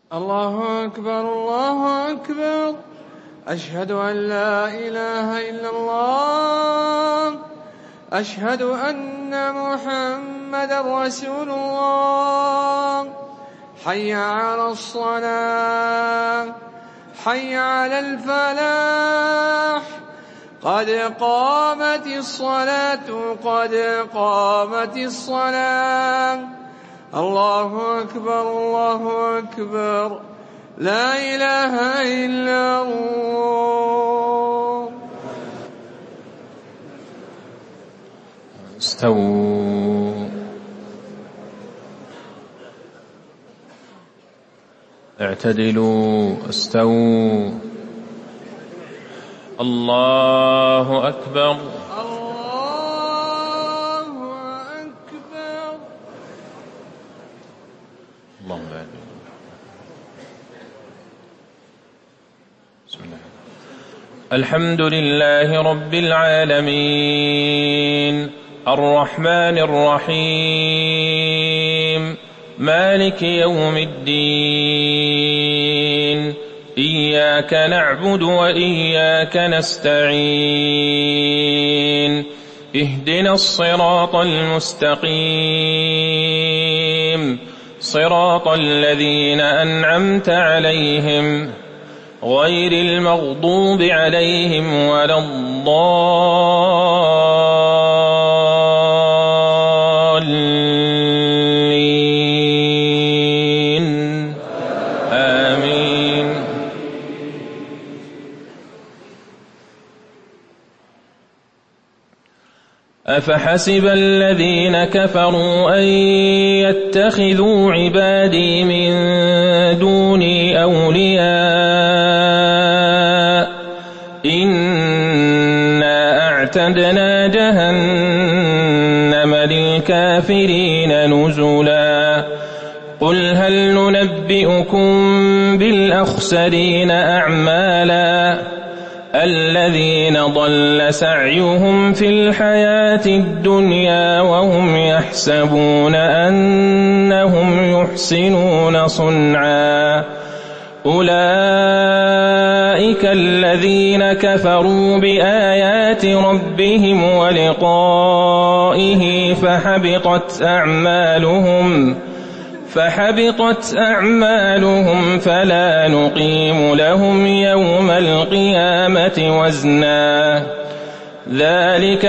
الله أكبر الله أكبر. أشهد أن لا إله إلا الله. أشهد أن محمدا رسول الله. حي على الصلاة، حي على الفلاح، قد قامت الصلاة، قد قامت الصلاة. الله أكبر الله أكبر. لا إله إلا الله. استووا، اعتدلوا، استووا. الله أكبر الله أكبر. اللهم آمين. بسم الله. الحمد لله رب العالمين، الرحمن الرحيم، مالك يوم الدين. إياك نعبد وإياك نستعين. اهدنا الصراط المستقيم، صراط الذين أنعمت عليهم غير المغضوب عليهم ولا الضالين. آمين. أفحسب الذين كفروا أن يتخذوا عبادي من دوني أولياء؟ إنا أعتدنا جهنم للكافرين نزلا. قل هل ننبئكم بالأخسرين أعمالا؟ الذين ضل سعيهم في الحياة الدنيا وهم يحسبون أنهم يحسنون صنعا. أولئك الذين كفروا بآيات ربهم ولقائه فحبطت أعمالهم فلا نقيم لهم يوم القيامة وزنا. ذلك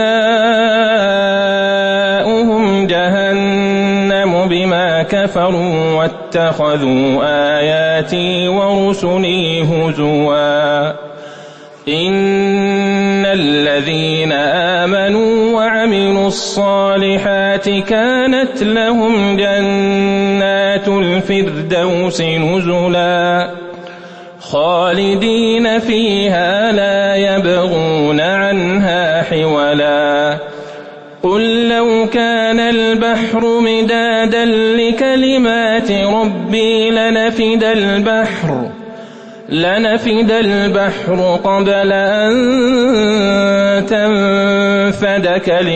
جزاؤهم جهنم بما كفروا واتخذوا آياتي ورسلي هزوا. إن الذين آمنوا وعملوا الصالحات كانت لهم جنات الفردوس نزلا، خالدين فيها لا يبغون عنها حولا. قل لو كان البحر مدادا لكلمات ربي لنفد البحر قبل أن تنفد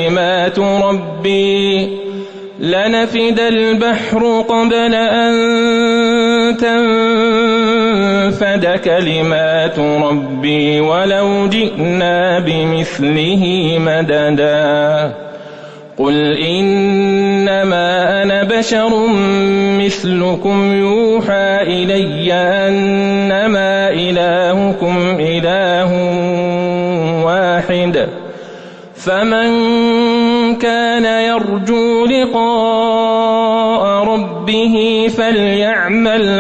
كلمات ربي ولو جئنا بمثله مددا. قل إنما أنا بشر مثلكم يوحى إلي أنما إلهكم إله واحد، فمن كان يرجو لقاء ربه فليعمل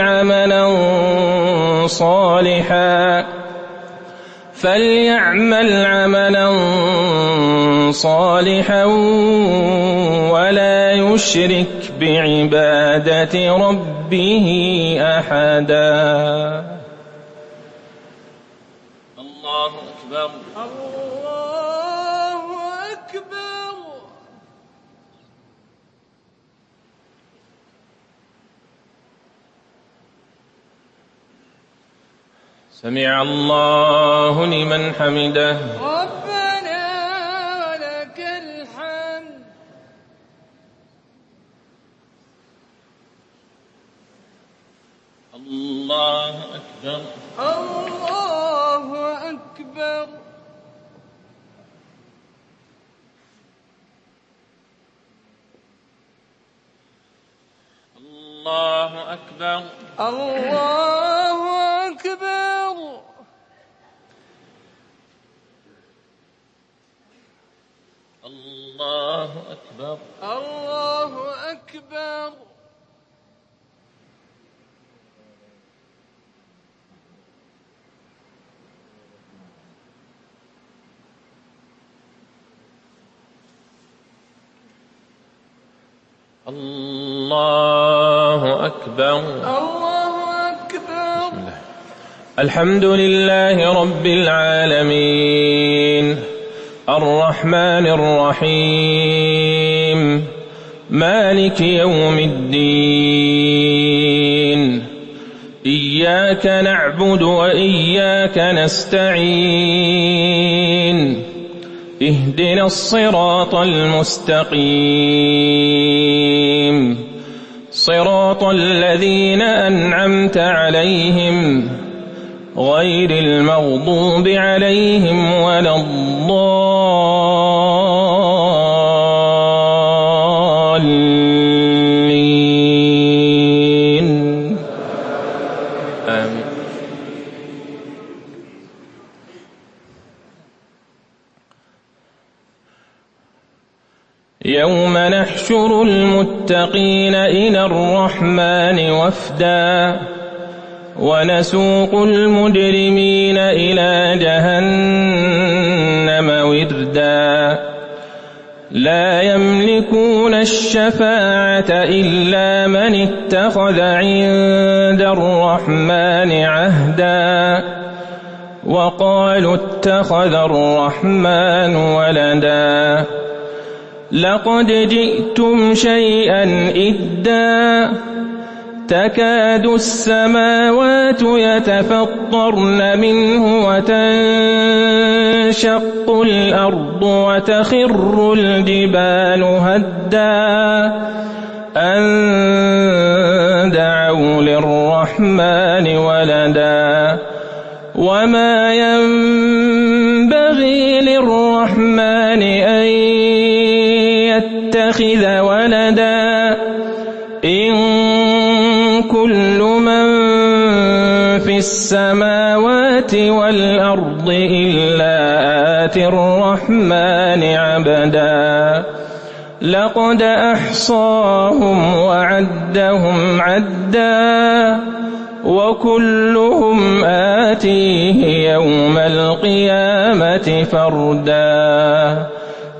عملا صالحا ولا يشرك بعبادة ربه أحدا. الله أكبر الله أكبر. سمع الله لمن حمده. ربنا ولك الحمد. الله أكبر. الله أكبر. الله أكبر. الله أكبر. الله أكبر. الله أكبر. الله أكبر. الله أكبر. الحمد لله رب العالمين الرحمن الرحيم مالك يوم الدين إياك نعبد وإياك نستعين اهدنا الصراط المستقيم صراط الذين أنعمت عليهم غير المغضوب عليهم ولا الضالين آمين. يوم نحشر المتقين إلى الرحمن وفدا ونسوق المجرمين إلى جهنم وردا لا يملكون الشفاعة إلا من اتخذ عند الرحمن عهدا وقالوا اتخذ الرحمن ولدا لقد جئتم شيئا إدا تكاد السماوات يتفطرن منه وتنشق الأرض وتخر الجبال هدا أن دعوا للرحمن ولدا وما ينبغي للرحمن أن يتخذ ولدا إن كل من في السماوات والأرض إلا آتي الرحمن عبدا لقد أحصاهم وعدهم عدا وكلهم آتيه يوم القيامة فردا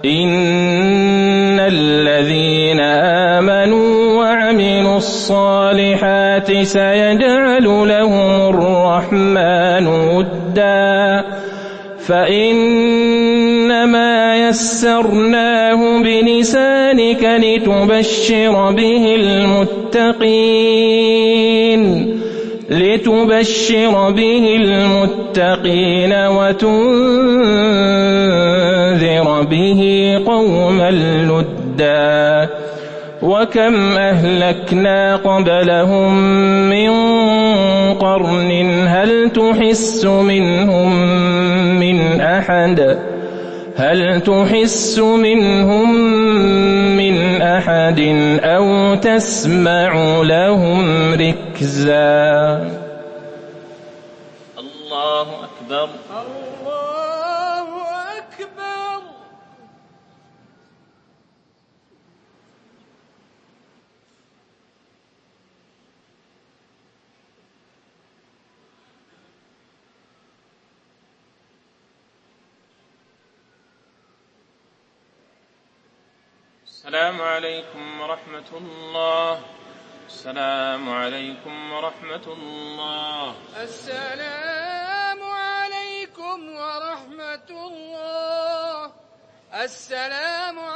إن الذين آمنوا وعملوا الصالحات سيجعل لهم الرحمن ودا فإنما يسرناه بلسانك لتبشر به المتقين وتنذر به قوما لدا وكم أهلكنا قبلهم من قرن هل تحس منهم من أحد أو تسمع لهم ركزا. الله أكبر. الله أكبر. السلام عليكم ورحمة الله. السلام عليكم ورحمة الله. السلام عليكم ورحمة الله. السلام